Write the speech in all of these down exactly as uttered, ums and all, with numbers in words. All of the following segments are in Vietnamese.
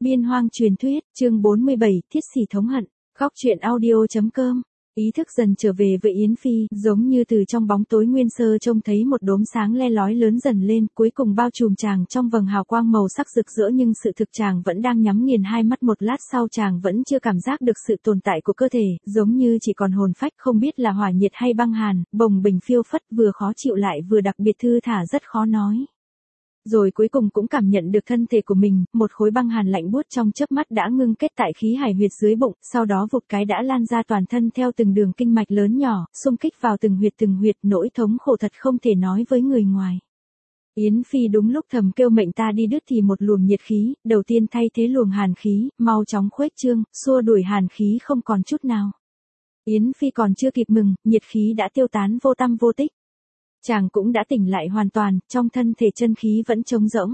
Biên hoang truyền thuyết, chương bốn mươi bảy, thiết sỉ thống hận. Góc truyện audio.com. Ý thức dần trở về với Yến Phi, giống như từ trong bóng tối nguyên sơ trông thấy một đốm sáng le lói lớn dần lên, cuối cùng bao trùm chàng trong vầng hào quang màu sắc rực rỡ, nhưng sự thực chàng vẫn đang nhắm nghiền hai mắt, một lát sau chàng vẫn chưa cảm giác được sự tồn tại của cơ thể, giống như chỉ còn hồn phách, không biết là hỏa nhiệt hay băng hàn, bồng bềnh phiêu phất, vừa khó chịu lại vừa đặc biệt thư thả, rất khó nói. Rồi cuối cùng cũng cảm nhận được thân thể của mình, một khối băng hàn lạnh buốt trong chớp mắt đã ngưng kết tại khí hải huyệt dưới bụng, sau đó vụt cái đã lan ra toàn thân theo từng đường kinh mạch lớn nhỏ, xung kích vào từng huyệt từng huyệt, nỗi thống khổ thật không thể nói với người ngoài. Yến Phi đúng lúc thầm kêu mệnh ta đi đứt thì một luồng nhiệt khí, đầu tiên thay thế luồng hàn khí, mau chóng khuếch trương, xua đuổi hàn khí không còn chút nào. Yến Phi còn chưa kịp mừng, nhiệt khí đã tiêu tán vô tăm vô tích. Chàng cũng đã tỉnh lại hoàn toàn, trong thân thể chân khí vẫn trống rỗng.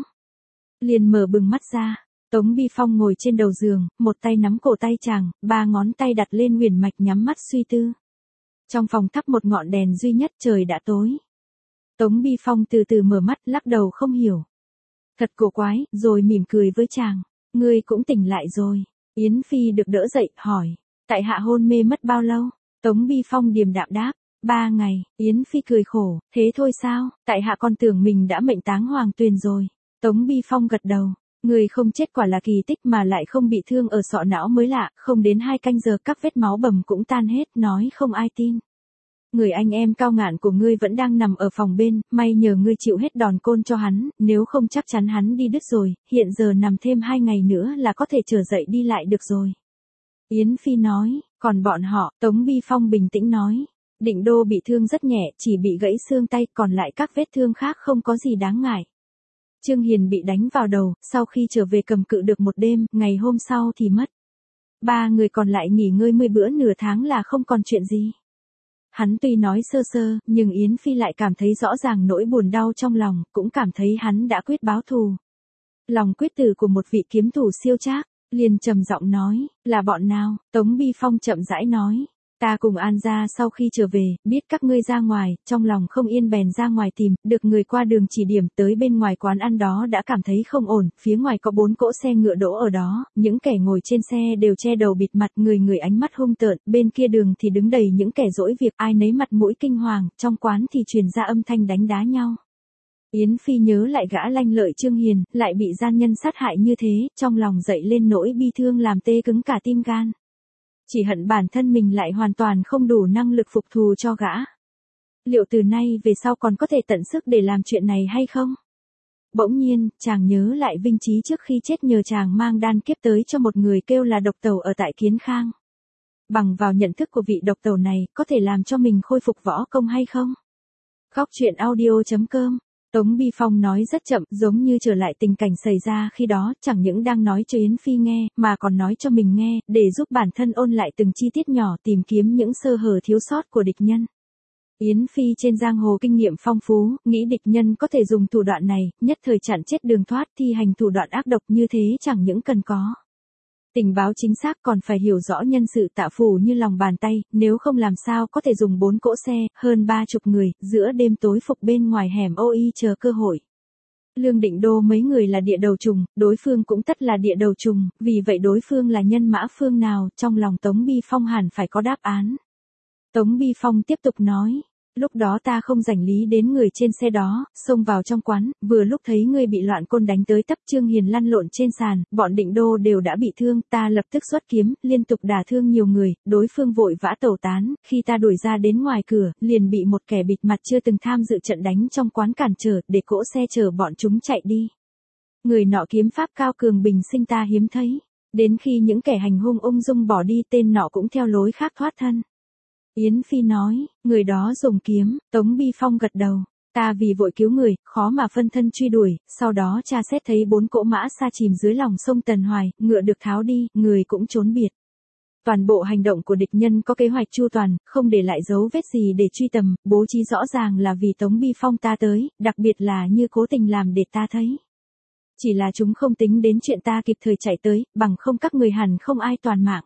Liền mở bừng mắt ra, Tống Bi Phong ngồi trên đầu giường, một tay nắm cổ tay chàng, ba ngón tay đặt lên huyền mạch nhắm mắt suy tư. Trong phòng thắp một ngọn đèn duy nhất, trời đã tối. Tống Bi Phong từ từ mở mắt, lắc đầu không hiểu. Thật cổ quái, rồi mỉm cười với chàng. Ngươi cũng tỉnh lại rồi. Yến Phi được đỡ dậy, hỏi. Tại hạ hôn mê mất bao lâu? Tống Bi Phong điềm đạm đáp. Ba ngày, Yến Phi cười khổ, thế thôi sao, tại hạ còn tưởng mình đã mệnh táng hoàng tuyền rồi. Tống Bi Phong gật đầu, người không chết quả là kỳ tích, mà lại không bị thương ở sọ não mới lạ, không đến hai canh giờ các vết máu bầm cũng tan hết, nói không ai tin. Người anh em cao ngạn của ngươi vẫn đang nằm ở phòng bên, may nhờ ngươi chịu hết đòn côn cho hắn, nếu không chắc chắn hắn đi đứt rồi, hiện giờ nằm thêm hai ngày nữa là có thể trở dậy đi lại được rồi. Yến Phi nói, còn bọn họ, Tống Bi Phong bình tĩnh nói. Định Đô bị thương rất nhẹ, chỉ bị gãy xương tay, còn lại các vết thương khác không có gì đáng ngại. Trương Hiền bị đánh vào đầu, sau khi trở về cầm cự được một đêm, ngày hôm sau thì mất. Ba người còn lại nghỉ ngơi mười bữa nửa tháng là không còn chuyện gì. Hắn tuy nói sơ sơ, nhưng Yến Phi lại cảm thấy rõ ràng nỗi buồn đau trong lòng, cũng cảm thấy hắn đã quyết báo thù. Lòng quyết tử của một vị kiếm thủ siêu trác, liền trầm giọng nói, là bọn nào? Tống Bi Phong chậm rãi nói. Ta cùng An gia sau khi trở về, biết các ngươi ra ngoài, trong lòng không yên bèn ra ngoài tìm, được người qua đường chỉ điểm, tới bên ngoài quán ăn đó đã cảm thấy không ổn, phía ngoài có bốn cỗ xe ngựa đỗ ở đó, những kẻ ngồi trên xe đều che đầu bịt mặt, người người ánh mắt hung tợn, bên kia đường thì đứng đầy những kẻ dỗi việc, ai nấy mặt mũi kinh hoàng, trong quán thì truyền ra âm thanh đánh đá nhau. Yến Phi nhớ lại gã lanh lợi Trương Hiền, lại bị gian nhân sát hại như thế, trong lòng dậy lên nỗi bi thương làm tê cứng cả tim gan. Chỉ hận bản thân mình lại hoàn toàn không đủ năng lực phục thù cho gã. Liệu từ nay về sau còn có thể tận sức để làm chuyện này hay không? Bỗng nhiên, chàng nhớ lại Vinh Trí trước khi chết nhờ chàng mang đan kiếp tới cho một người kêu là độc tẩu ở tại Kiến Khang. Bằng vào nhận thức của vị độc tẩu này, có thể làm cho mình khôi phục võ công hay không? Góc truyện audio.com. Tống Bi Phong nói rất chậm, giống như trở lại tình cảnh xảy ra khi đó, chẳng những đang nói cho Yến Phi nghe, mà còn nói cho mình nghe, để giúp bản thân ôn lại từng chi tiết nhỏ, tìm kiếm những sơ hở thiếu sót của địch nhân. Yến Phi trên giang hồ kinh nghiệm phong phú, nghĩ địch nhân có thể dùng thủ đoạn này, nhất thời chặn chết đường thoát, thi hành thủ đoạn ác độc như thế chẳng những cần có tình báo chính xác, còn phải hiểu rõ nhân sự tạ phủ như lòng bàn tay, nếu không làm sao có thể dùng bốn cỗ xe, hơn ba chục người, giữa đêm tối phục bên ngoài hẻm ô y chờ cơ hội. Lương Định Đô mấy người là địa đầu trùng, đối phương cũng tất là địa đầu trùng, vì vậy đối phương là nhân mã phương nào, trong lòng Tống Bi Phong hẳn phải có đáp án. Tống Bi Phong tiếp tục nói. Lúc đó ta không rảnh lý đến người trên xe đó, xông vào trong quán, vừa lúc thấy ngươi bị loạn côn đánh tới tấp, Trương Hiền lăn lộn trên sàn, bọn Định Đô đều đã bị thương, ta lập tức xuất kiếm, liên tục đả thương nhiều người, đối phương vội vã tẩu tán, khi ta đuổi ra đến ngoài cửa, liền bị một kẻ bịt mặt chưa từng tham dự trận đánh trong quán cản trở, để cỗ xe chở bọn chúng chạy đi. Người nọ kiếm pháp cao cường bình sinh ta hiếm thấy, đến khi những kẻ hành hung ung dung bỏ đi, tên nọ cũng theo lối khác thoát thân. Yến Phi nói, người đó dùng kiếm, Tống Bi Phong gật đầu, ta vì vội cứu người, khó mà phân thân truy đuổi, sau đó tra xét thấy bốn cỗ mã sa chìm dưới lòng sông Tần Hoài, ngựa được tháo đi, người cũng trốn biệt. Toàn bộ hành động của địch nhân có kế hoạch chu toàn, không để lại dấu vết gì để truy tầm, bố trí rõ ràng là vì Tống Bi Phong ta tới, đặc biệt là như cố tình làm để ta thấy. Chỉ là chúng không tính đến chuyện ta kịp thời chạy tới, bằng không các người hẳn không ai toàn mạng.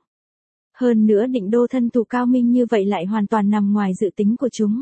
Hơn nữa Định Đô thân thủ cao minh như vậy lại hoàn toàn nằm ngoài dự tính của chúng.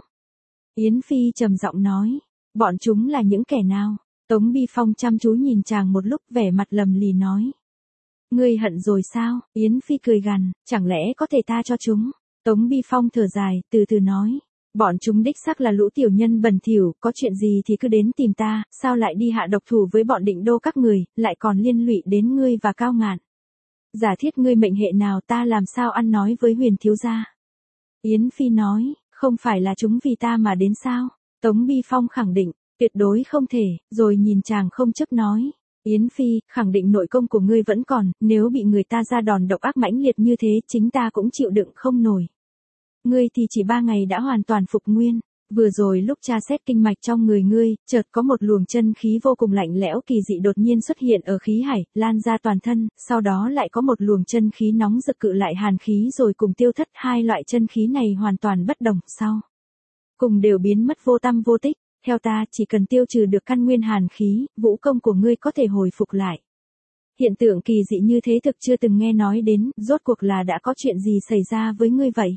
Yến Phi trầm giọng nói, bọn chúng là những kẻ nào? Tống Bi Phong chăm chú nhìn chàng một lúc, vẻ mặt lầm lì nói. Ngươi hận rồi sao? Yến Phi cười gằn, chẳng lẽ có thể tha cho chúng? Tống Bi Phong thở dài, từ từ nói. Bọn chúng đích xác là lũ tiểu nhân bẩn thỉu, có chuyện gì thì cứ đến tìm ta, sao lại đi hạ độc thủ với bọn Định Đô các người, lại còn liên lụy đến ngươi và Cao Ngạn. Giả thiết ngươi mệnh hệ nào ta làm sao ăn nói với Huyền thiếu gia? Yến Phi nói, không phải là chúng vì ta mà đến sao? Tống Bi Phong khẳng định, tuyệt đối không thể, rồi nhìn chàng không chấp nói. Yến Phi, khẳng định nội công của ngươi vẫn còn, nếu bị người ta ra đòn độc ác mãnh liệt như thế, chính ta cũng chịu đựng không nổi. Ngươi thì chỉ ba ngày đã hoàn toàn phục nguyên. Vừa rồi lúc tra xét kinh mạch trong người ngươi, chợt có một luồng chân khí vô cùng lạnh lẽo kỳ dị đột nhiên xuất hiện ở khí hải, lan ra toàn thân, sau đó lại có một luồng chân khí nóng rực cự lại hàn khí rồi cùng tiêu thất. Hai loại chân khí này hoàn toàn bất đồng, sau cùng đều biến mất vô tăm vô tích. Theo ta, chỉ cần tiêu trừ được căn nguyên hàn khí, vũ công của ngươi có thể hồi phục lại. Hiện tượng kỳ dị như thế thực chưa từng nghe nói đến, rốt cuộc là đã có chuyện gì xảy ra với ngươi vậy?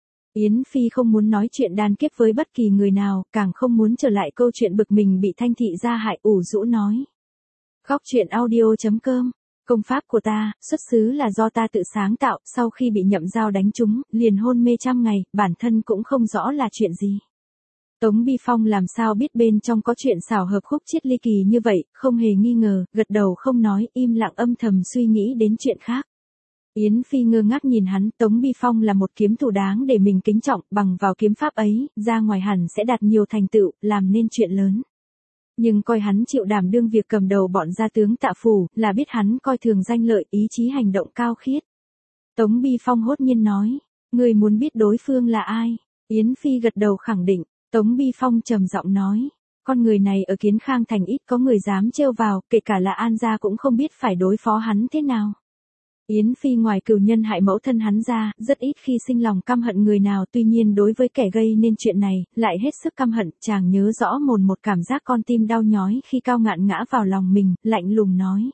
Yến Phi không muốn nói chuyện đan kiếp với bất kỳ người nào, càng không muốn trở lại câu chuyện bực mình bị Thanh thị gia hại. Ủ rũ nói. Góc truyện audio chấm com. Công pháp của ta, xuất xứ là do ta tự sáng tạo, sau khi bị Nhậm Giao đánh trúng, liền hôn mê trăm ngày, bản thân cũng không rõ là chuyện gì. Tống Bi Phong làm sao biết bên trong có chuyện xảo hợp khúc chiết ly kỳ như vậy, không hề nghi ngờ, gật đầu không nói, im lặng âm thầm suy nghĩ đến chuyện khác. Yến Phi ngơ ngác nhìn hắn, Tống Bi Phong là một kiếm thủ đáng để mình kính trọng, bằng vào kiếm pháp ấy, ra ngoài hẳn sẽ đạt nhiều thành tựu, làm nên chuyện lớn. Nhưng coi hắn chịu đảm đương việc cầm đầu bọn gia tướng Tạ Phủ, là biết hắn coi thường danh lợi, ý chí hành động cao khiết. Tống Bi Phong hốt nhiên nói, ngươi muốn biết đối phương là ai? Yến Phi gật đầu khẳng định. Tống Bi Phong trầm giọng nói, con người này ở Kiến Khang thành ít có người dám trêu vào, kể cả là An gia cũng không biết phải đối phó hắn thế nào. Yến Phi ngoài cừu nhân hại mẫu thân hắn ra, rất ít khi sinh lòng căm hận người nào, tuy nhiên đối với kẻ gây nên chuyện này, lại hết sức căm hận. Chàng nhớ rõ mồn một cảm giác con tim đau nhói khi Cao Ngạn ngã vào lòng mình, lạnh lùng nói.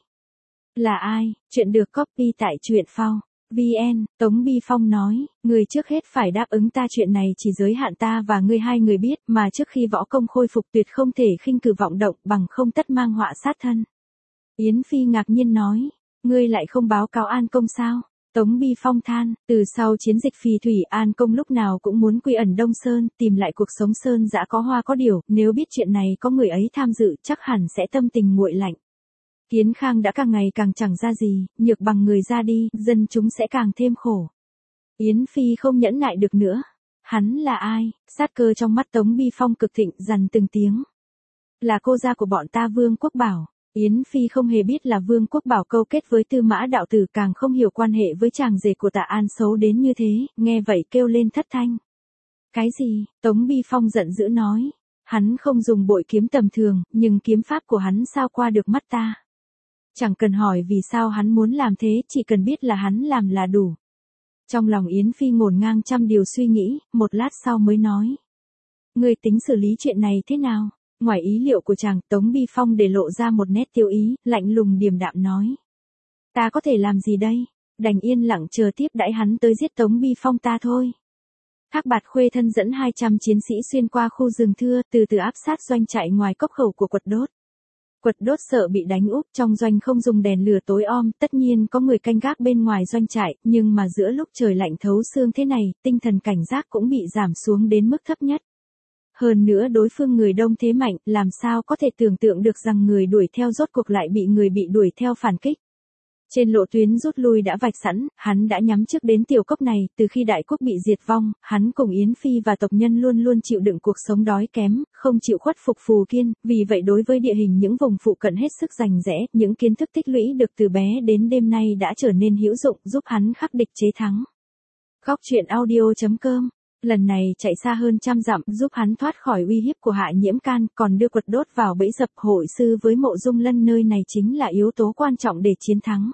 Là ai? Chuyện được copy tại truyện phao. vê en, Tống Bi Phong nói, người trước hết phải đáp ứng ta, chuyện này chỉ giới hạn ta và ngươi hai người biết, mà trước khi võ công khôi phục tuyệt không thể khinh cử vọng động, bằng không tất mang họa sát thân. Yến Phi ngạc nhiên nói, ngươi lại không báo cáo An công sao? Tống Bi Phong than, từ sau chiến dịch phì thủy An công lúc nào cũng muốn quy ẩn Đông Sơn, tìm lại cuộc sống sơn dã có hoa có điều, nếu biết chuyện này có người ấy tham dự chắc hẳn sẽ tâm tình nguội lạnh. Kiến Khang đã càng ngày càng chẳng ra gì, nhược bằng người ra đi, dân chúng sẽ càng thêm khổ. Yến Phi không nhẫn nại được nữa. Hắn là ai? Sát cơ trong mắt Tống Bi Phong cực thịnh, dằn từng tiếng. Là cô gia của bọn ta Vương Quốc Bảo. Yến Phi không hề biết là Vương Quốc Bảo câu kết với Tư Mã đạo tử, càng không hiểu quan hệ với chàng rể của Tạ An xấu đến như thế, nghe vậy kêu lên thất thanh. Cái gì? Tống Bi Phong giận dữ nói. Hắn không dùng bội kiếm tầm thường, nhưng kiếm pháp của hắn sao qua được mắt ta? Chẳng cần hỏi vì sao hắn muốn làm thế, chỉ cần biết là hắn làm là đủ. Trong lòng Yến Phi ngổn ngang trăm điều suy nghĩ, một lát sau mới nói. Ngươi tính xử lý chuyện này thế nào? Ngoài ý liệu của chàng, Tống Bi Phong để lộ ra một nét tiêu ý, lạnh lùng điềm đạm nói. Ta có thể làm gì đây? Đành yên lặng chờ tiếp đãi hắn tới giết Tống Bi Phong ta thôi. Thác Bạt Khuê thân dẫn hai trăm chiến sĩ xuyên qua khu rừng thưa, từ từ áp sát doanh trại ngoài cốc khẩu của Quật Đốt. Quật Đốt sợ bị đánh úp, trong doanh không dùng đèn lửa tối om, tất nhiên có người canh gác bên ngoài doanh trại, nhưng mà giữa lúc trời lạnh thấu xương thế này, tinh thần cảnh giác cũng bị giảm xuống đến mức thấp nhất. Hơn nữa đối phương người đông thế mạnh, làm sao có thể tưởng tượng được rằng người đuổi theo rốt cuộc lại bị người bị đuổi theo phản kích. Trên lộ tuyến rút lui đã vạch sẵn, hắn đã nhắm trước đến tiểu cốc này, từ khi đại quốc bị diệt vong, hắn cùng Yến Phi và tộc nhân luôn luôn chịu đựng cuộc sống đói kém, không chịu khuất phục phù kiên, vì vậy đối với địa hình những vùng phụ cận hết sức rành rẽ, những kiến thức tích lũy được từ bé đến đêm nay đã trở nên hữu dụng, giúp hắn khắc địch chế thắng. Góc truyện audio chấm com. Lần này chạy xa hơn trăm dặm, giúp hắn thoát khỏi uy hiếp của Hạ Nhiễm Can, còn đưa Quật Đốt vào bẫy dập. Hội sư với Mộ Dung Lân nơi này chính là yếu tố quan trọng để chiến thắng.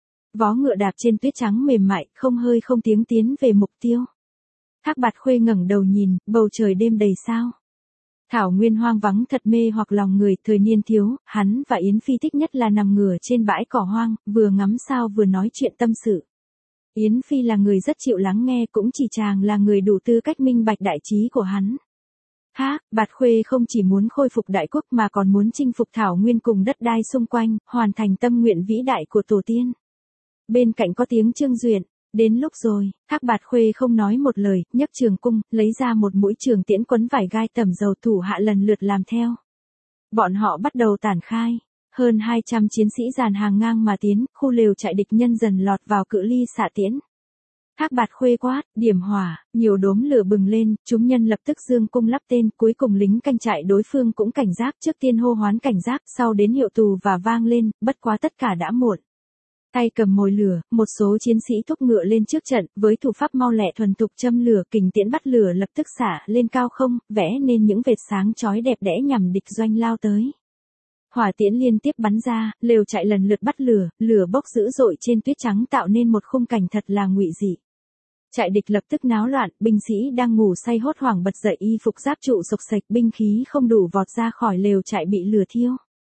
Vó ngựa đạp trên tuyết trắng mềm mại, không hơi không tiếng tiến về mục tiêu. Thác Bạt Khuê ngẩng đầu nhìn, bầu trời đêm đầy sao. Thảo nguyên hoang vắng thật mê hoặc lòng người, thời niên thiếu, hắn và Yến Phi thích nhất là nằm ngửa trên bãi cỏ hoang, vừa ngắm sao vừa nói chuyện tâm sự. Yến Phi là người rất chịu lắng nghe, cũng chỉ chàng là người đủ tư cách minh bạch đại trí của hắn. Thác Bạt Khuê không chỉ muốn khôi phục đại quốc mà còn muốn chinh phục thảo nguyên cùng đất đai xung quanh, hoàn thành tâm nguyện vĩ đại của tổ tiên. Bên cạnh có tiếng Trương Duyện. Đến lúc rồi, Thác Bạt Khuê không nói một lời, nhấc trường cung, lấy ra một mũi trường tiễn quấn vải gai tẩm dầu, thủ hạ lần lượt làm theo. Bọn họ bắt đầu tản khai. Hơn hai trăm chiến sĩ dàn hàng ngang mà tiến, khu lều trại địch nhân dần lọt vào cự ly xạ tiễn. Thác Bạt Khuê quát, điểm hỏa, nhiều đốm lửa bừng lên, chúng nhân lập tức dương cung lắp tên, cuối cùng lính canh trại đối phương cũng cảnh giác, trước tiên hô hoán cảnh giác, sau đến hiệu tù và vang lên, bất quá tất cả đã muộn. Tay cầm mồi lửa, một số chiến sĩ thúc ngựa lên trước trận, với thủ pháp mau lẹ thuần thục châm lửa, kình tiễn bắt lửa lập tức xả lên cao không, vẽ nên những vệt sáng chói đẹp đẽ nhằm địch doanh lao tới. Hỏa tiễn liên tiếp bắn ra, lều trại lần lượt bắt lửa, lửa bốc dữ dội trên tuyết trắng tạo nên một khung cảnh thật là ngụy dị. Trại địch lập tức náo loạn, binh sĩ đang ngủ say hốt hoảng bật dậy, y phục giáp trụ xộc xệch, binh khí không đủ vọt ra khỏi lều trại bị lửa thiêu.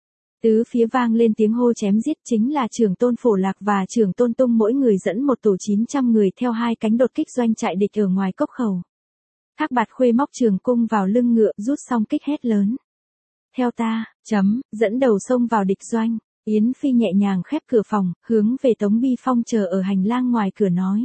Tứ phía vang lên tiếng hô chém giết, chính là Trưởng Tôn Phổ Lạc và Trưởng Tôn Tung mỗi người dẫn một tổ chín trăm người theo hai cánh đột kích doanh trại địch ở ngoài cốc khẩu. Thác Bạt Khuê móc trường cung vào lưng ngựa, rút xong kích hét lớn. Theo ta, chấm, dẫn đầu xông vào địch doanh. Yến Phi nhẹ nhàng khép cửa phòng, hướng về Tống Bi Phong chờ ở hành lang ngoài cửa nói.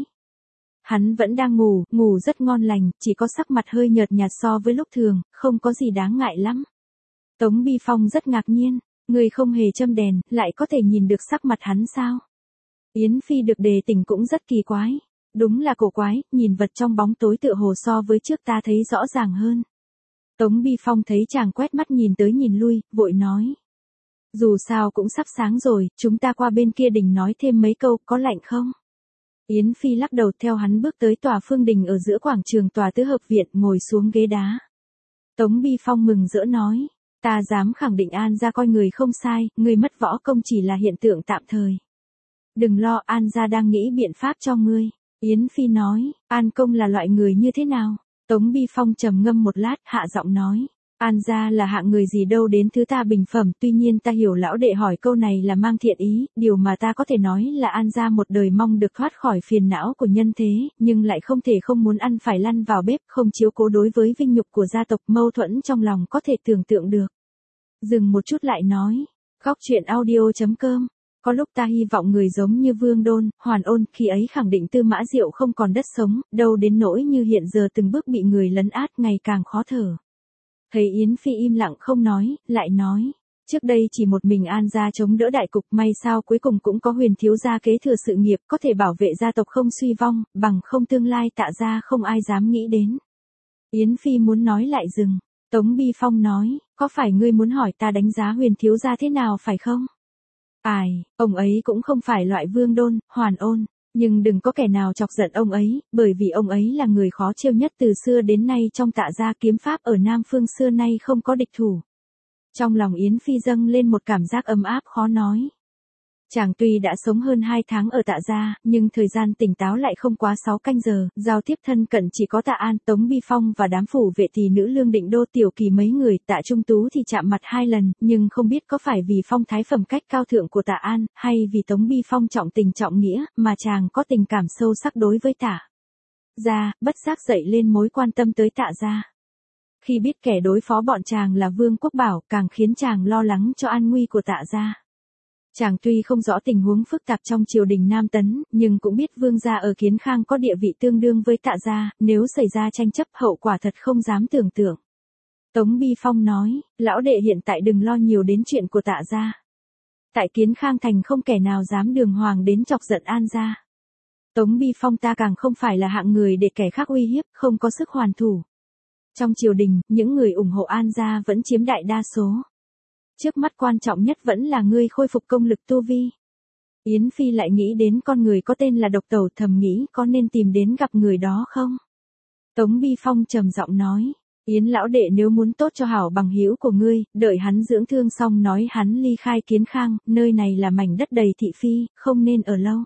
Hắn vẫn đang ngủ, ngủ rất ngon lành, chỉ có sắc mặt hơi nhợt nhạt so với lúc thường, không có gì đáng ngại lắm. Tống Bi Phong rất ngạc nhiên, người không hề châm đèn, lại có thể nhìn được sắc mặt hắn sao? Yến Phi được đề tỉnh cũng rất kỳ quái. Đúng là cổ quái, nhìn vật trong bóng tối tựa hồ so với trước ta thấy rõ ràng hơn. Tống Bi Phong thấy chàng quét mắt nhìn tới nhìn lui, vội nói. Dù sao cũng sắp sáng rồi, chúng ta qua bên kia đình nói thêm mấy câu, có lạnh không? Yến Phi lắc đầu, theo hắn bước tới tòa phương đình ở giữa quảng trường tòa tứ hợp viện, ngồi xuống ghế đá. Tống Bi Phong mừng rỡ nói, ta dám khẳng định An gia coi người không sai, người mất võ công chỉ là hiện tượng tạm thời. Đừng lo, An gia đang nghĩ biện pháp cho ngươi. Yến Phi nói, An công là loại người như thế nào? Tống Bi Phong trầm ngâm một lát, hạ giọng nói. An gia là hạng người gì đâu đến thứ ta bình phẩm, tuy nhiên ta hiểu lão đệ hỏi câu này là mang thiện ý, điều mà ta có thể nói là An gia một đời mong được thoát khỏi phiền não của nhân thế, nhưng lại không thể không muốn ăn phải lăn vào bếp, không chiếu cố đối với vinh nhục của gia tộc, mâu thuẫn trong lòng có thể tưởng tượng được. Dừng một chút lại nói, góc truyện audio chấm com. Có lúc ta hy vọng người giống như Vương Đôn, Hoàn Ôn, khi ấy khẳng định Tư Mã Diệu không còn đất sống, đâu đến nỗi như hiện giờ từng bước bị người lấn át ngày càng khó thở. Thấy Yến Phi im lặng không nói, lại nói, trước đây chỉ một mình An gia chống đỡ đại cục, may sao cuối cùng cũng có Huyền thiếu gia kế thừa sự nghiệp, có thể bảo vệ gia tộc không suy vong, bằng không tương lai Tạ gia không ai dám nghĩ đến. Yến Phi muốn nói lại dừng, Tống Bi Phong nói, có phải ngươi muốn hỏi ta đánh giá Huyền thiếu gia thế nào phải không? Ai, ông ấy cũng không phải loại Vương Đôn, Hoàn Ôn, nhưng đừng có kẻ nào chọc giận ông ấy, bởi vì ông ấy là người khó trêu nhất từ xưa đến nay, trong Tạ gia kiếm pháp ở Nam Phương xưa nay không có địch thủ. Trong lòng Yến Phi dâng lên một cảm giác ấm áp khó nói. Chàng tuy đã sống hơn hai tháng ở Tạ gia, nhưng thời gian tỉnh táo lại không quá sáu canh giờ, giao tiếp thân cận chỉ có Tạ An, Tống Bi Phong và đám phủ vệ thì nữ Lương Định Đô, Tiểu Kỳ mấy người, Tạ Trung Tú thì chạm mặt hai lần, nhưng không biết có phải vì phong thái phẩm cách cao thượng của Tạ An, hay vì Tống Bi Phong trọng tình trọng nghĩa, mà chàng có tình cảm sâu sắc đối với Tạ gia, bất giác dậy lên mối quan tâm tới Tạ gia. Khi biết kẻ đối phó bọn chàng là Vương Quốc Bảo, càng khiến chàng lo lắng cho an nguy của Tạ gia. Chàng tuy không rõ tình huống phức tạp trong triều đình Nam Tấn, nhưng cũng biết Vương gia ở Kiến Khang có địa vị tương đương với Tạ gia, nếu xảy ra tranh chấp hậu quả thật không dám tưởng tượng. Tống Bi Phong nói, lão đệ hiện tại đừng lo nhiều đến chuyện của Tạ gia. Tại Kiến Khang thành không kẻ nào dám đường hoàng đến chọc giận An gia. Tống Bi Phong ta càng không phải là hạng người để kẻ khác uy hiếp, không có sức hoàn thủ. Trong triều đình, những người ủng hộ An gia vẫn chiếm đại đa số. Trước mắt quan trọng nhất vẫn là ngươi khôi phục công lực tu vi. Yến Phi lại nghĩ đến con người có tên là Độc Tẩu, thầm nghĩ có nên tìm đến gặp người đó không? Tống Bi Phong trầm giọng nói, Yến lão đệ nếu muốn tốt cho hảo bằng hữu của ngươi, đợi hắn dưỡng thương xong nói hắn ly khai Kiến Khang, nơi này là mảnh đất đầy thị phi, không nên ở lâu.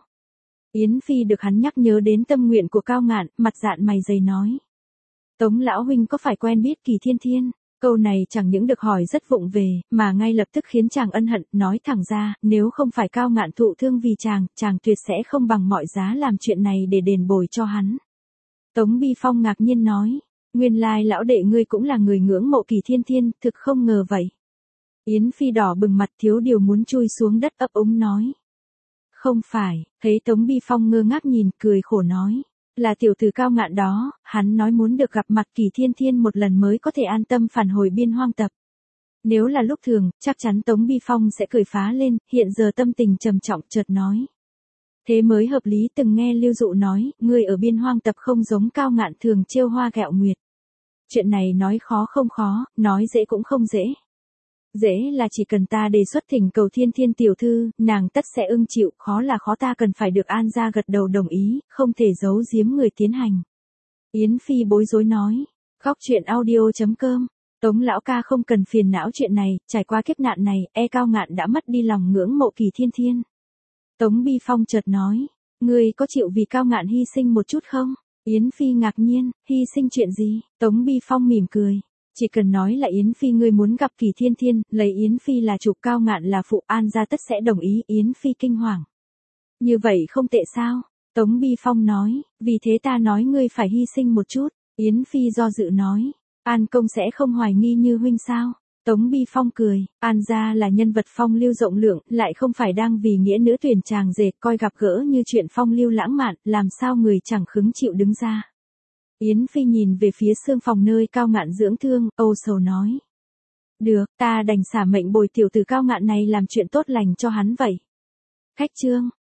Yến Phi được hắn nhắc nhớ đến tâm nguyện của Cao Ngạn, mặt dạn mày dày nói. Tống lão huynh có phải quen biết Kỳ Thiên Thiên? Câu này chẳng những được hỏi rất vụng về, mà ngay lập tức khiến chàng ân hận, nói thẳng ra, nếu không phải Cao Ngạn thụ thương vì chàng, chàng tuyệt sẽ không bằng mọi giá làm chuyện này để đền bồi cho hắn. Tống Bi Phong ngạc nhiên nói, nguyên lai lão đệ ngươi cũng là người ngưỡng mộ Kỳ Thiên Thiên, thực không ngờ vậy. Yến Phi đỏ bừng mặt thiếu điều muốn chui xuống đất ấp úng nói. Không phải, thấy Tống Bi Phong ngơ ngác nhìn, cười khổ nói. Là tiểu tử Cao Ngạn đó, hắn nói muốn được gặp mặt Kỳ Thiên Thiên một lần mới có thể an tâm phản hồi Biên Hoang tập. Nếu là lúc thường, chắc chắn Tống Bi Phong sẽ cười phá lên, hiện giờ tâm tình trầm trọng chợt nói. Thế mới hợp lý, từng nghe Lưu Dụ nói, ngươi ở Biên Hoang tập không giống Cao Ngạn thường trêu hoa ghẹo nguyệt. Chuyện này nói khó không khó, nói dễ cũng không dễ. Dễ là chỉ cần ta đề xuất thỉnh cầu Thiên Thiên tiểu thư, nàng tất sẽ ưng chịu, khó là khó ta cần phải được An gia gật đầu đồng ý, không thể giấu giếm người tiến hành. Yến Phi bối rối nói, góc truyện audio chấm com, Tống lão ca không cần phiền não chuyện này, trải qua kiếp nạn này, e Cao Ngạn đã mất đi lòng ngưỡng mộ Kỳ Thiên Thiên. Tống Bi Phong chợt nói, ngươi có chịu vì Cao Ngạn hy sinh một chút không? Yến Phi ngạc nhiên, hy sinh chuyện gì? Tống Bi Phong mỉm cười. Chỉ cần nói là Yến Phi ngươi muốn gặp Kỳ Thiên Thiên, lấy Yến Phi là chủ, Cao Ngạn là phụ, An gia tất sẽ đồng ý. Yến Phi kinh hoàng. Như vậy không tệ sao? Tống Bi Phong nói, vì thế ta nói ngươi phải hy sinh một chút. Yến Phi do dự nói, An công sẽ không hoài nghi như huynh sao? Tống Bi Phong cười, An gia là nhân vật phong lưu rộng lượng, lại không phải đang vì nghĩa nữ tuyển chàng dệt coi gặp gỡ như chuyện phong lưu lãng mạn, làm sao người chẳng khứng chịu đứng ra. Yến Phi nhìn về phía xương phòng nơi Cao Ngạn dưỡng thương, âu sầu nói. Được, ta đành xả mệnh bồi tiểu tử Cao Ngạn này làm chuyện tốt lành cho hắn vậy. Khách chương.